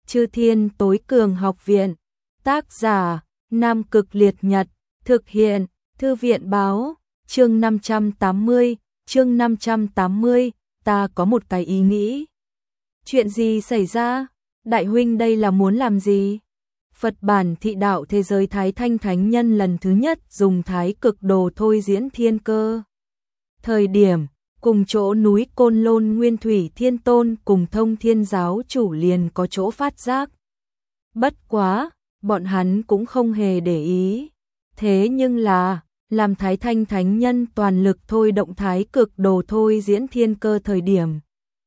Chư Thiên Tối Cường Học Viện. Tác giả: Nam Cực Liệt Nhật. Thực hiện: Thư viện báo. Chương 580, ta có một cái ý nghĩ. Chuyện gì xảy ra? Đại huynh đây là muốn làm gì? Phật bản thị đạo thế giới Thái Thanh Thánh Nhân lần thứ nhất dùng thái cực đồ thôi diễn thiên cơ. Thời điểm, cùng chỗ núi Côn Lôn Nguyên Thủy Thiên Tôn cùng Thông Thiên Giáo chủ liền có chỗ phát giác. Bất quá, bọn hắn cũng không hề để ý. Thế nhưng là, làm Thái Thanh Thánh Nhân toàn lực thôi động thái cực đồ thôi diễn thiên cơ thời điểm.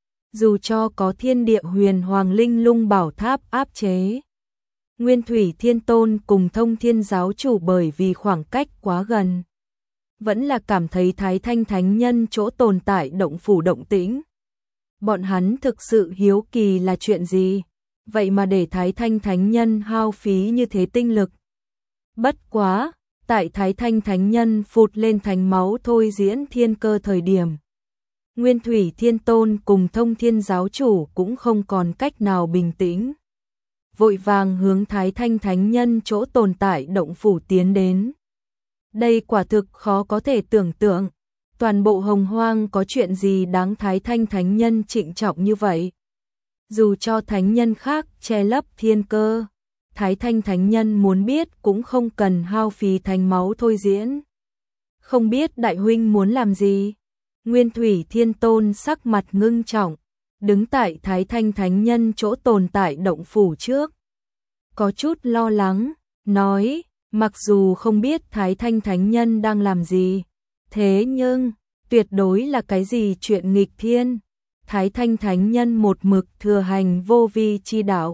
Dù cho có thiên địa huyền hoàng linh lung bảo tháp áp chế. Nguyên Thủy Thiên Tôn cùng Thông Thiên Giáo chủ bởi vì khoảng cách quá gần. Vẫn là cảm thấy Thái Thanh Thánh Nhân chỗ tồn tại động phủ động tĩnh. Bọn hắn thực sự hiếu kỳ là chuyện gì? Vậy mà để Thái Thanh Thánh Nhân hao phí như thế tinh lực. Bất quá, tại Thái Thanh Thánh Nhân phụt lên thánh máu thôi diễn thiên cơ thời điểm. Nguyên Thủy Thiên Tôn cùng Thông Thiên Giáo chủ cũng không còn cách nào bình tĩnh. Vội vàng hướng Thái Thanh Thánh Nhân chỗ tồn tại động phủ tiến đến. Đây quả thực khó có thể tưởng tượng, toàn bộ Hồng Hoang có chuyện gì đáng Thái Thanh Thánh Nhân trịnh trọng như vậy. Dù cho thánh nhân khác che lấp thiên cơ, Thái Thanh Thánh Nhân muốn biết cũng không cần hao phí thánh máu thôi diễn. Không biết đại huynh muốn làm gì? Nguyên Thủy Thiên Tôn sắc mặt ngưng trọng, đứng tại Thái Thanh Thánh Nhân chỗ tồn tại động phủ trước. Có chút lo lắng, nói, mặc dù không biết Thái Thanh Thánh Nhân đang làm gì, thế nhưng, tuyệt đối là cái gì chuyện nghịch thiên. Thái Thanh Thánh Nhân một mực thừa hành vô vi chi đạo.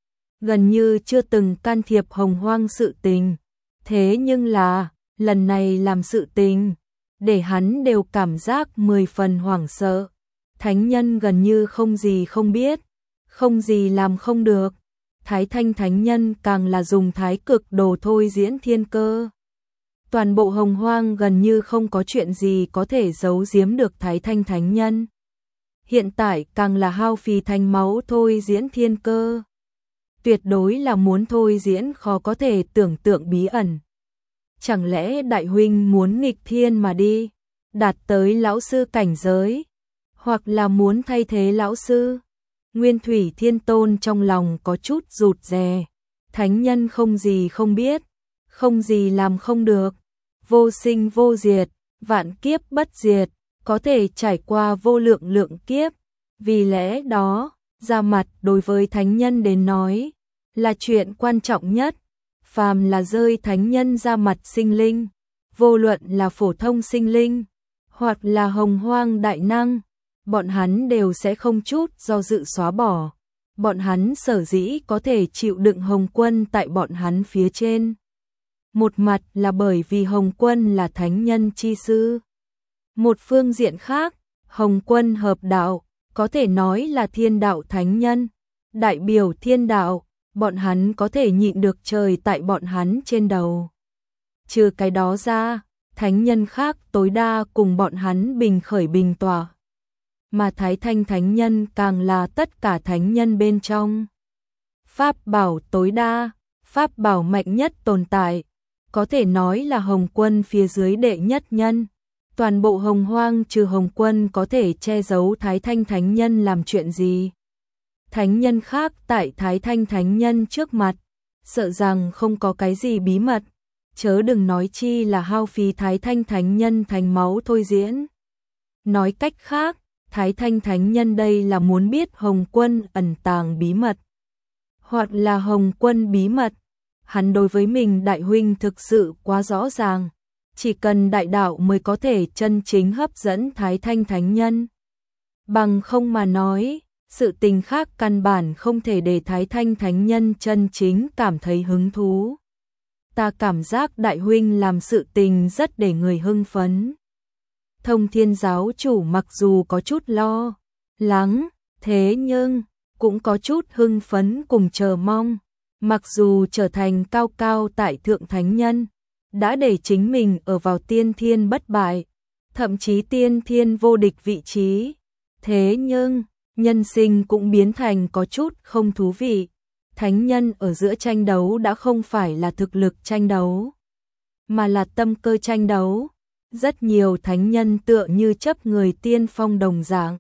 Gần như chưa từng can thiệp Hồng Hoang sự tình. Thế nhưng là, lần này làm sự tình, để hắn đều cảm giác 10 phần hoảng sợ. Thánh Nhân gần như không gì không biết, không gì làm không được. Thái Thanh Thánh Nhân càng là dùng thái cực đồ thôi diễn thiên cơ. Toàn bộ Hồng Hoang gần như không có chuyện gì có thể giấu giếm được Thái Thanh Thánh Nhân. Hiện tại càng là hao phí thánh máu thôi diễn thiên cơ. Tuyệt đối là muốn thôi diễn khó có thể tưởng tượng bí ẩn. Chẳng lẽ đại huynh muốn nghịch thiên mà đi, đạt tới lão sư cảnh giới, hoặc là muốn thay thế lão sư? Nguyên Thủy Thiên Tôn trong lòng có chút rụt rè. Thánh Nhân không gì không biết, không gì làm không được, vô sinh vô diệt, vạn kiếp bất diệt, có thể trải qua vô lượng lượng kiếp. Vì lẽ đó, ra mặt đối với Thánh Nhân đến nói, là chuyện quan trọng nhất. Phàm là rơi Thánh Nhân ra mặt sinh linh, vô luận là phổ thông sinh linh, hoặc là Hồng Hoang đại năng, bọn hắn đều sẽ không chút do dự xóa bỏ. Bọn hắn sở dĩ có thể chịu đựng Hồng Quân tại bọn hắn phía trên. Một mặt là bởi vì Hồng Quân là Thánh Nhân chi sư. Một phương diện khác, Hồng Quân hợp đạo, có thể nói là thiên đạo thánh nhân, đại biểu thiên đạo, bọn hắn có thể nhịn được trời tại bọn hắn trên đầu. Trừ cái đó ra, thánh nhân khác tối đa cùng bọn hắn bình khởi bình tỏa. Mà Thái Thanh Thánh Nhân càng là tất cả thánh nhân bên trong. Pháp bảo tối đa, pháp bảo mạnh nhất tồn tại, có thể nói là Hồng Quân phía dưới đệ nhất nhân. Toàn bộ Hồng Hoang trừ Hồng Quân có thể che giấu Thái Thanh Thánh Nhân làm chuyện gì. Thánh nhân khác tại Thái Thanh Thánh Nhân trước mặt, sợ rằng không có cái gì bí mật, chớ đừng nói chi là hao phí Thái Thanh Thánh Nhân thành máu thôi diễn. Nói cách khác, Thái Thanh Thánh Nhân đây là muốn biết Hồng Quân ẩn tàng bí mật, hoặc là Hồng Quân bí mật. Hắn đối với mình đại huynh thực sự quá rõ ràng, chỉ cần đại đạo mới có thể chân chính hấp dẫn Thái Thanh Thánh Nhân. Bằng không mà nói, sự tình khác căn bản không thể để Thái Thanh Thánh Nhân chân chính cảm thấy hứng thú. Ta cảm giác đại huynh làm sự tình rất để người hưng phấn. Thông Thiên Giáo chủ mặc dù có chút lo lắng, thế nhưng cũng có chút hưng phấn cùng chờ mong. Mặc dù trở thành cao cao tại thượng thánh nhân, đã để chính mình ở vào tiên thiên bất bại, thậm chí tiên thiên vô địch vị trí. Thế nhưng, nhân sinh cũng biến thành có chút không thú vị. Thánh nhân ở giữa tranh đấu đã không phải là thực lực tranh đấu, mà là tâm cơ tranh đấu. Rất nhiều thánh nhân tựa như chấp người tiên phong đồng dạng.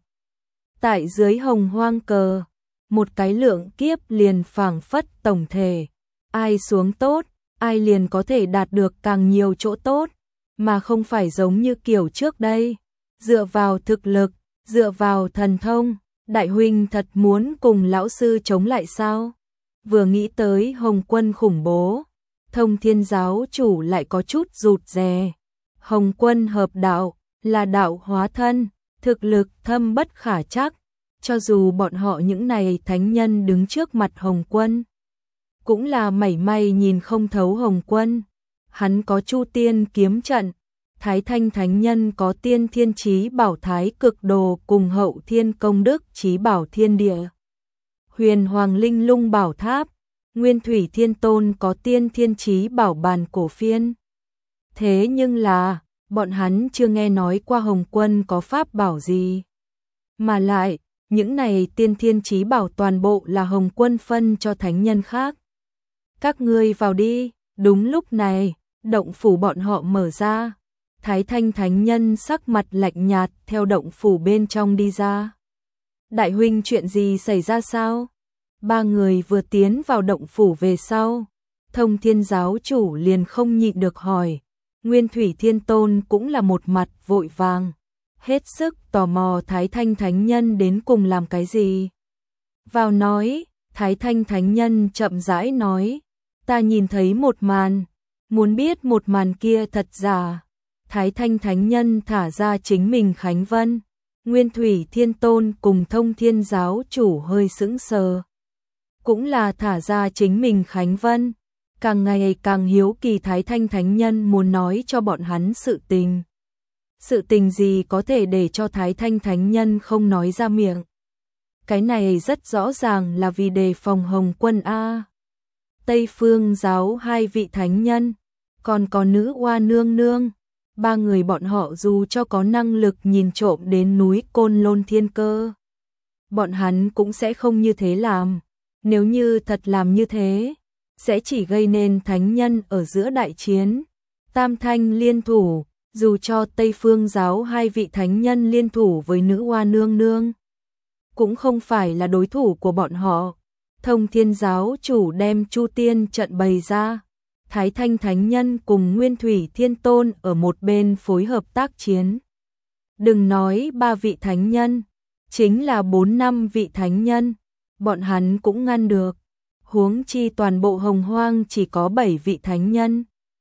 Tại dưới hồng hoang cờ, một cái lượng kiếp liền phảng phất tổng thể. Ai xuống tốt, ai liền có thể đạt được càng nhiều chỗ tốt, mà không phải giống như kiểu trước đây. Dựa vào thực lực, dựa vào thần thông, đại huynh thật muốn cùng lão sư chống lại sao? Vừa nghĩ tới Hồng Quân khủng bố, Thông Thiên giáo chủ lại có chút rụt rè. Hồng Quân hợp đạo, là đạo hóa thân, thực lực thâm bất khả chắc, cho dù bọn họ những này thánh nhân đứng trước mặt Hồng Quân, cũng là mảy may nhìn không thấu Hồng Quân. Hắn có Chu Tiên kiếm trận, Thái Thanh thánh nhân có Tiên Thiên Chí Bảo Thái Cực Đồ cùng Hậu Thiên Công Đức Chí Bảo Thiên Địa, Huyền Hoàng Linh Lung Bảo Tháp, Nguyên Thủy Thiên Tôn có Tiên Thiên Chí Bảo Bàn Cổ Phiên. Thế nhưng là, bọn hắn chưa nghe nói qua Hồng Quân có pháp bảo gì. Mà lại, những này Tiên Thiên Chí Bảo toàn bộ là Hồng Quân phân cho thánh nhân khác. Các ngươi vào đi. Đúng lúc này, động phủ bọn họ mở ra. Thái Thanh thánh nhân sắc mặt lạnh nhạt theo động phủ bên trong đi ra. Đại huynh, chuyện gì xảy ra sao? Ba người vừa tiến vào động phủ về sau, Thông Thiên giáo chủ liền không nhịn được hỏi. Nguyên Thủy Thiên Tôn cũng là một mặt vội vàng, hết sức tò mò Thái Thanh thánh nhân đến cùng làm cái gì. Vào nói, Thái Thanh thánh nhân chậm rãi nói, ta nhìn thấy một màn, muốn biết một màn kia thật giả. Thái Thanh thánh nhân thả ra chính mình khánh vân. Nguyên Thủy Thiên Tôn cùng Thông Thiên giáo chủ hơi sững sờ, cũng là thả ra chính mình khánh vân. Càng ngày càng hiếu kỳ Thái Thanh thánh nhân muốn nói cho bọn hắn sự tình. Sự tình gì có thể để cho Thái Thanh thánh nhân không nói ra miệng? Cái này rất rõ ràng là vì đề phòng Hồng Quân a. Tây Phương giáo hai vị thánh nhân, còn có nữ oa nương nương, ba người bọn họ dù cho có năng lực nhìn trộm đến núi Côn Lôn Thiên Cơ, bọn hắn cũng sẽ không như thế làm. Nếu như thật làm như thế, sẽ chỉ gây nên thánh nhân ở giữa đại chiến. Tam thanh liên thủ, dù cho Tây Phương giáo hai vị thánh nhân liên thủ với nữ oa nương nương, cũng không phải là đối thủ của bọn họ. Thông Thiên giáo chủ đem Chu Tiên trận bày ra, Thái Thanh thánh nhân cùng Nguyên Thủy Thiên Tôn ở một bên phối hợp tác chiến. Đừng nói ba vị thánh nhân, chính là 4-5 vị thánh nhân, bọn hắn cũng ngăn được. Huống chi toàn bộ Hồng Hoang chỉ có 7 vị thánh nhân.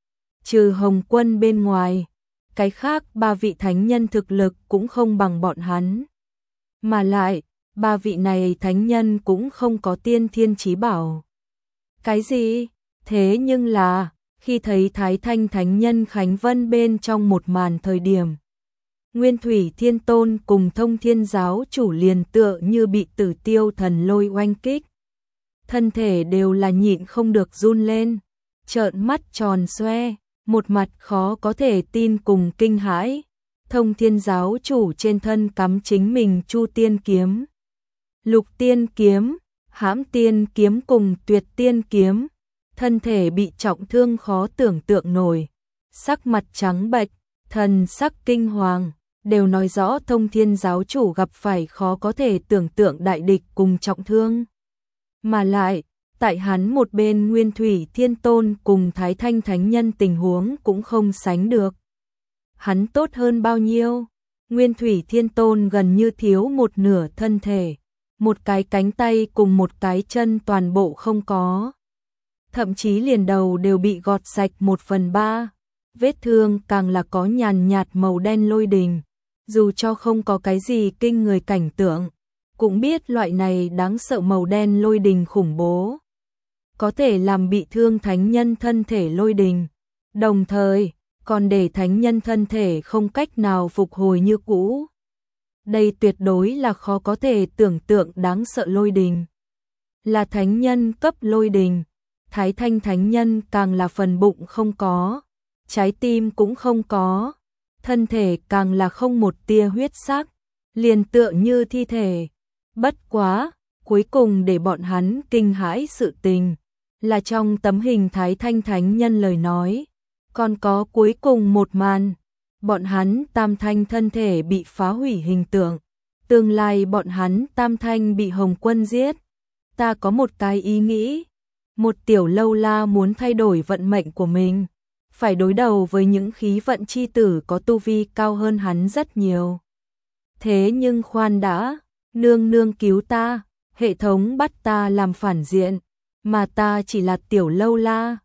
Trừ Hồng Quân bên ngoài, cái khác ba vị thánh nhân thực lực cũng không bằng bọn hắn. Mà lại, ba vị này thánh nhân cũng không có Tiên Thiên Chí Bảo. Cái gì? Thế nhưng là, khi thấy Thái Thanh thánh nhân khánh vân bên trong một màn thời điểm, Nguyên Thủy Thiên Tôn cùng Thông Thiên giáo chủ liền tựa như bị Tử Tiêu thần lôi oanh kích. Thân thể đều là nhịn không được run lên, trợn mắt tròn xoe, một mặt khó có thể tin cùng kinh hãi. Thông Thiên giáo chủ trên thân cắm chính mình Chu Tiên kiếm, Lục Tiên kiếm, Hãm Tiên kiếm cùng Tuyệt Tiên kiếm, thân thể bị trọng thương khó tưởng tượng nổi, sắc mặt trắng bệch, thần sắc kinh hoàng, đều nói rõ Thông Thiên giáo chủ gặp phải khó có thể tưởng tượng đại địch cùng trọng thương. Mà lại, tại hắn một bên Nguyên Thủy Thiên Tôn cùng Thái Thanh thánh nhân tình huống cũng không sánh được. Hắn tốt hơn bao nhiêu? Nguyên Thủy Thiên Tôn gần như thiếu một nửa thân thể, một cái cánh tay cùng một cái chân toàn bộ không có. Thậm chí liền đầu đều bị gọt sạch 1/3, vết thương càng là có nhàn nhạt màu đen lôi đình. Dù cho không có cái gì kinh người cảnh tượng, cũng biết loại này đáng sợ màu đen lôi đình khủng bố, có thể làm bị thương thánh nhân thân thể lôi đình, đồng thời còn để thánh nhân thân thể không cách nào phục hồi như cũ. Đây tuyệt đối là khó có thể tưởng tượng đáng sợ lôi đình. Là thánh nhân cấp lôi đình, Thái Thanh thánh nhân càng là phần bụng không có, trái tim cũng không có, thân thể càng là không một tia huyết sắc, liền tựa như thi thể. Bất quá, cuối cùng để bọn hắn kinh hãi sự tình, là trong tấm hình Thái Thanh Thánh Nhân lời nói. Còn có cuối cùng một màn, bọn hắn Tam Thanh thân thể bị phá hủy hình tượng, tương lai bọn hắn Tam Thanh bị Hồng Quân giết. Ta có một cái ý nghĩ, một tiểu lâu la muốn thay đổi vận mệnh của mình, phải đối đầu với những khí vận chi tử có tu vi cao hơn hắn rất nhiều. Thế nhưng khoan đã, nương nương cứu ta, hệ thống bắt ta làm phản diện, mà ta chỉ là tiểu lâu la,